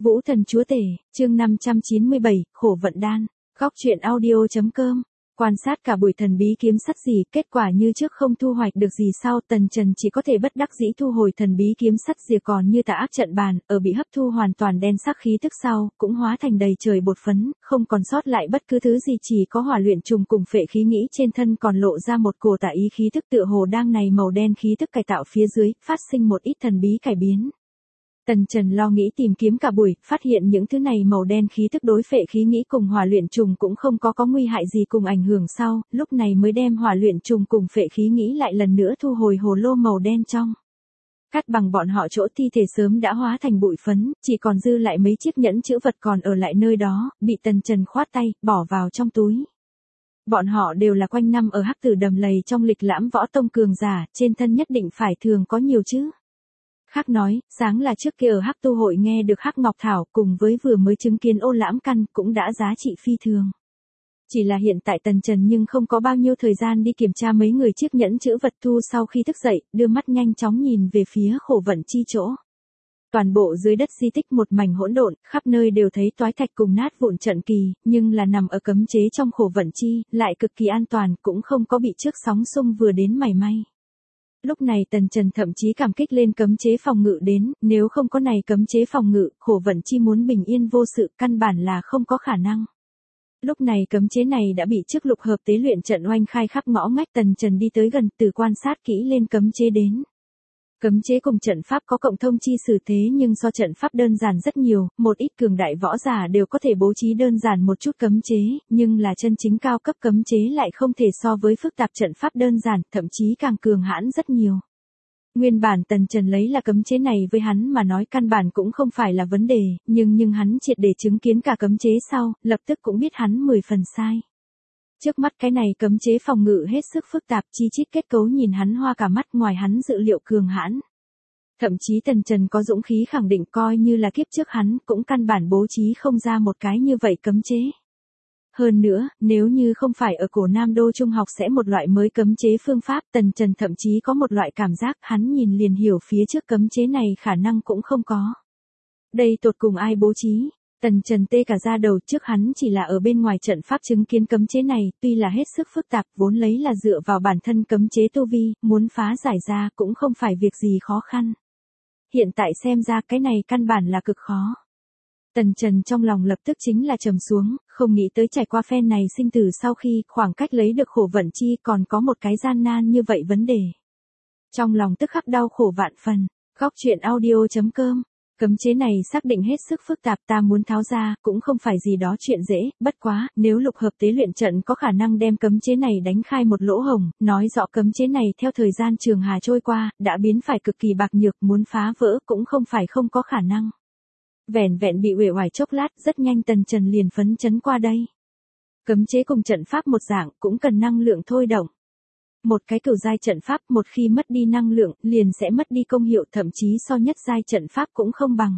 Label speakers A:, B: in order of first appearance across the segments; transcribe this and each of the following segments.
A: Vũ thần chúa tể, chương 597, khổ vận đan. Góc truyện audio.com. Quan sát cả buổi thần bí kiếm sắt gì, kết quả như trước không thu hoạch được gì sau, Tần Trần chỉ có thể bất đắc dĩ thu hồi thần bí kiếm sắt rìa còn như tà ác trận bàn, ở bị hấp thu hoàn toàn đen sắc khí tức sau, cũng hóa thành đầy trời bột phấn, không còn sót lại bất cứ thứ gì, chỉ có hỏa luyện trùng cùng phệ khí nghĩ trên thân còn lộ ra một cổ tà ý khí tức tựa hồ đang này màu đen khí tức cải tạo phía dưới, phát sinh một ít thần bí cải biến. Tần Trần lo nghĩ tìm kiếm cả buổi, phát hiện những thứ này màu đen khí tức đối phệ khí nghĩ cùng hỏa luyện trùng cũng không có nguy hại gì cùng ảnh hưởng sau, lúc này mới đem hỏa luyện trùng cùng phệ khí nghĩ lại lần nữa thu hồi hồ lô màu đen trong. Cắt bằng bọn họ chỗ thi thể sớm đã hóa thành bụi phấn, chỉ còn dư lại mấy chiếc nhẫn chữ vật còn ở lại nơi đó, bị Tần Trần khoát tay, bỏ vào trong túi. Bọn họ đều là quanh năm ở Hắc Tử Đầm Lầy trong lịch lãm võ tông cường giả, trên thân nhất định phải thường có nhiều chứ. Khác nói, sáng là trước kia ở Hắc Tu hội nghe được Hắc Ngọc Thảo cùng với vừa mới chứng kiến Ô Lãm Căn cũng đã giá trị phi thường. Chỉ là hiện tại Tần Trần nhưng không có bao nhiêu thời gian đi kiểm tra mấy người chiếc nhẫn chữ vật thu sau khi thức dậy, đưa mắt nhanh chóng nhìn về phía khổ vận chi chỗ. Toàn bộ dưới đất di tích một mảnh hỗn độn, khắp nơi đều thấy toái thạch cùng nát vụn trận kỳ, nhưng là nằm ở cấm chế trong khổ vận chi, lại cực kỳ an toàn, cũng không có bị trước sóng xung vừa đến mảy may. Lúc này Tần Trần thậm chí cảm kích lên cấm chế phòng ngự đến, nếu không có này cấm chế phòng ngự, khổ vận chi muốn bình yên vô sự căn bản là không có khả năng. Lúc này cấm chế này đã bị trước lục hợp tế luyện trận oanh khai khắp ngõ ngách, Tần Trần đi tới gần từ quan sát kỹ lên cấm chế đến. Cấm chế cùng trận pháp có cộng thông chi sử thế nhưng so trận pháp đơn giản rất nhiều, một ít cường đại võ giả đều có thể bố trí đơn giản một chút cấm chế, nhưng là chân chính cao cấp cấm chế lại không thể so với phức tạp trận pháp đơn giản, thậm chí càng cường hãn rất nhiều. Nguyên bản Tần Trần lấy là cấm chế này với hắn mà nói căn bản cũng không phải là vấn đề, nhưng hắn triệt để chứng kiến cả cấm chế sau, lập tức cũng biết hắn 10 phần sai. Trước mắt cái này cấm chế phòng ngự hết sức phức tạp, chi chít kết cấu nhìn hắn hoa cả mắt, ngoài hắn dự liệu cường hãn. Thậm chí Tần Trần có dũng khí khẳng định coi như là kiếp trước hắn cũng căn bản bố trí không ra một cái như vậy cấm chế. Hơn nữa, nếu như không phải ở cổ Nam Đô Trung học sẽ một loại mới cấm chế phương pháp, Tần Trần thậm chí có một loại cảm giác hắn nhìn liền hiểu phía trước cấm chế này khả năng cũng không có. Đây tột cùng ai bố trí? Tần Trần tê cả da đầu, trước hắn chỉ là ở bên ngoài trận pháp chứng kiến cấm chế này, tuy là hết sức phức tạp, vốn lấy là dựa vào bản thân cấm chế tu vi, muốn phá giải ra cũng không phải việc gì khó khăn. Hiện tại xem ra cái này căn bản là cực khó. Tần Trần trong lòng lập tức chính là trầm xuống, không nghĩ tới trải qua phen này sinh tử sau khi khoảng cách lấy được khổ vận chi còn có một cái gian nan như vậy vấn đề. Trong lòng tức khắc đau khổ vạn phần. Góc truyện audio.com. Cấm chế này xác định hết sức phức tạp, ta muốn tháo ra, cũng không phải gì đó chuyện dễ, bất quá, nếu lục hợp tế luyện trận có khả năng đem cấm chế này đánh khai một lỗ hổng, nói rõ cấm chế này theo thời gian trường hà trôi qua, đã biến phải cực kỳ bạc nhược, muốn phá vỡ cũng không phải không có khả năng. Vẻn vẹn bị uể oải chốc lát, rất nhanh Tần Trần liền phấn chấn qua đây. Cấm chế cùng trận pháp một dạng, cũng cần năng lượng thôi động. Một cái cửu giai trận pháp một khi mất đi năng lượng, liền sẽ mất đi công hiệu, thậm chí so nhất giai trận pháp cũng không bằng.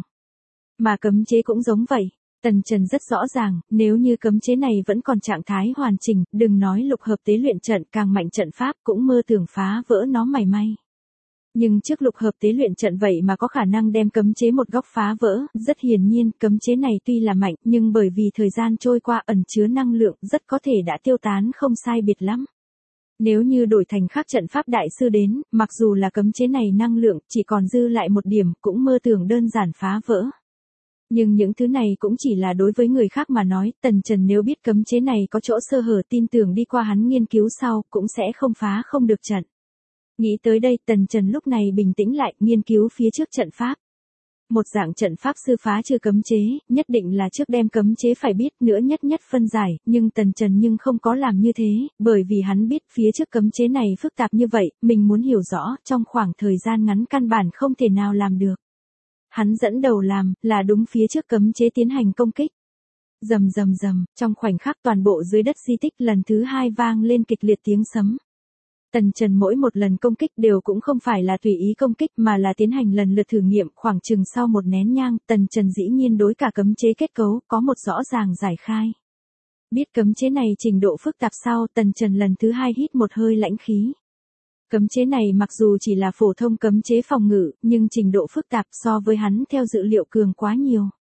A: Mà cấm chế cũng giống vậy. Tần Trần rất rõ ràng, nếu như cấm chế này vẫn còn trạng thái hoàn chỉnh, đừng nói lục hợp tế luyện trận, càng mạnh trận pháp cũng mơ tưởng phá vỡ nó mảy may. Nhưng trước lục hợp tế luyện trận vậy mà có khả năng đem cấm chế một góc phá vỡ, rất hiển nhiên, cấm chế này tuy là mạnh, nhưng bởi vì thời gian trôi qua ẩn chứa năng lượng, rất có thể đã tiêu tán không sai biệt lắm. Nếu như đổi thành khác trận pháp đại sư đến, mặc dù là cấm chế này năng lượng, chỉ còn dư lại một điểm, cũng mơ tưởng đơn giản phá vỡ. Nhưng những thứ này cũng chỉ là đối với người khác mà nói, Tần Trần nếu biết cấm chế này có chỗ sơ hở, tin tưởng đi qua hắn nghiên cứu sau, cũng sẽ không phá không được trận. Nghĩ tới đây, Tần Trần lúc này bình tĩnh lại, nghiên cứu phía trước trận pháp. Một dạng trận pháp sư phá trừ cấm chế, nhất định là trước đem cấm chế phải biết nữa nhất phân giải, nhưng Tần Trần nhưng không có làm như thế, bởi vì hắn biết phía trước cấm chế này phức tạp như vậy, mình muốn hiểu rõ, trong khoảng thời gian ngắn căn bản không thể nào làm được. Hắn dẫn đầu làm, là đúng phía trước cấm chế tiến hành công kích. Rầm, trong khoảnh khắc toàn bộ dưới đất di tích lần thứ hai vang lên kịch liệt tiếng sấm. Tần Trần mỗi một lần công kích đều cũng không phải là tùy ý công kích mà là tiến hành lần lượt thử nghiệm, khoảng chừng sau một nén nhang, Tần Trần dĩ nhiên đối cả cấm chế kết cấu có một rõ ràng giải khai. Biết cấm chế này trình độ phức tạp sau, Tần Trần lần thứ hai hít một hơi lãnh khí. Cấm chế này mặc dù chỉ là phổ thông cấm chế phòng ngự, nhưng trình độ phức tạp so với hắn theo dự liệu cường quá nhiều.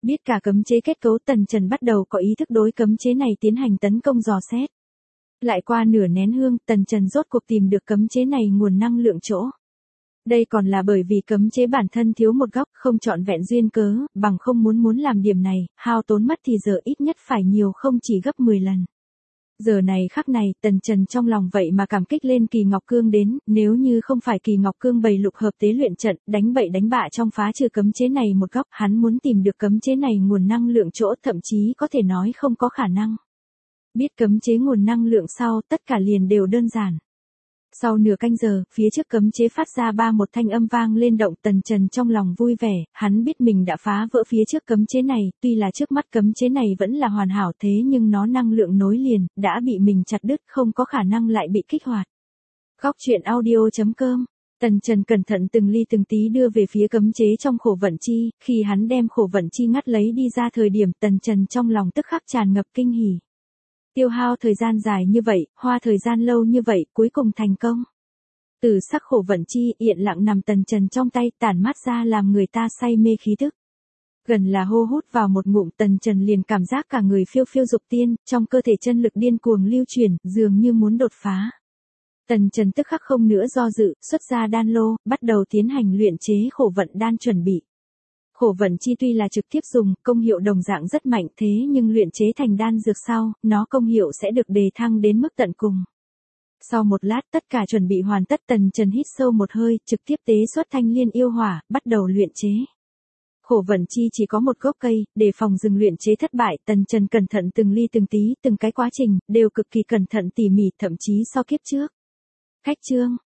A: Biết cả cấm chế kết cấu, Tần Trần bắt đầu có ý thức đối cấm chế này tiến hành tấn công dò xét. Lại qua nửa nén hương, Tần Trần rốt cuộc tìm được cấm chế này nguồn năng lượng chỗ. Đây còn là bởi vì cấm chế bản thân thiếu một góc, không trọn vẹn duyên cớ, bằng không muốn làm điểm này, hao tốn mất thì giờ ít nhất phải nhiều không chỉ gấp 10 lần. Giờ này khắc này, Tần Trần trong lòng vậy mà cảm kích lên Kỳ Ngọc Cương đến, nếu như không phải Kỳ Ngọc Cương bày lục hợp tế luyện trận, đánh bậy đánh bạ trong phá trừ cấm chế này một góc, hắn muốn tìm được cấm chế này nguồn năng lượng chỗ thậm chí có thể nói không có khả năng. Biết cấm chế nguồn năng lượng sau, tất cả liền đều đơn giản. Sau nửa canh giờ, phía trước cấm chế phát ra một thanh âm vang lên động, Tần Trần trong lòng vui vẻ, hắn biết mình đã phá vỡ phía trước cấm chế này, tuy là trước mắt cấm chế này vẫn là hoàn hảo thế nhưng nó năng lượng nối liền, đã bị mình chặt đứt không có khả năng lại bị kích hoạt. Góc truyện audio.com. Tần Trần cẩn thận từng ly từng tí đưa về phía cấm chế trong khổ vận chi, khi hắn đem khổ vận chi ngắt lấy đi ra thời điểm Tần Trần trong lòng tức khắc tràn ngập kinh hỉ. Tiêu hao thời gian dài như vậy, hoa thời gian lâu như vậy, cuối cùng thành công. Từ sắc khổ vận chi, yên lặng nằm Tần Trần trong tay, tản mát ra làm người ta say mê khí thức. Gần là hô hút vào một ngụm, Tần Trần liền cảm giác cả người phiêu phiêu dục tiên, trong cơ thể chân lực điên cuồng lưu chuyển, dường như muốn đột phá. Tần Trần tức khắc không nữa do dự, xuất ra đan lô, bắt đầu tiến hành luyện chế khổ vận đan chuẩn bị. Khổ vận chi tuy là trực tiếp dùng, công hiệu đồng dạng rất mạnh thế nhưng luyện chế thành đan dược sau, nó công hiệu sẽ được đề thăng đến mức tận cùng. Sau một lát tất cả chuẩn bị hoàn tất, Tần Trần hít sâu một hơi, trực tiếp tế xuất thanh liên yêu hỏa, bắt đầu luyện chế. Khổ vận chi chỉ có một gốc cây, để phòng dừng luyện chế thất bại, Tần Trần cẩn thận từng ly từng tí, từng cái quá trình, đều cực kỳ cẩn thận tỉ mỉ thậm chí so kiếp trước. Khách chương.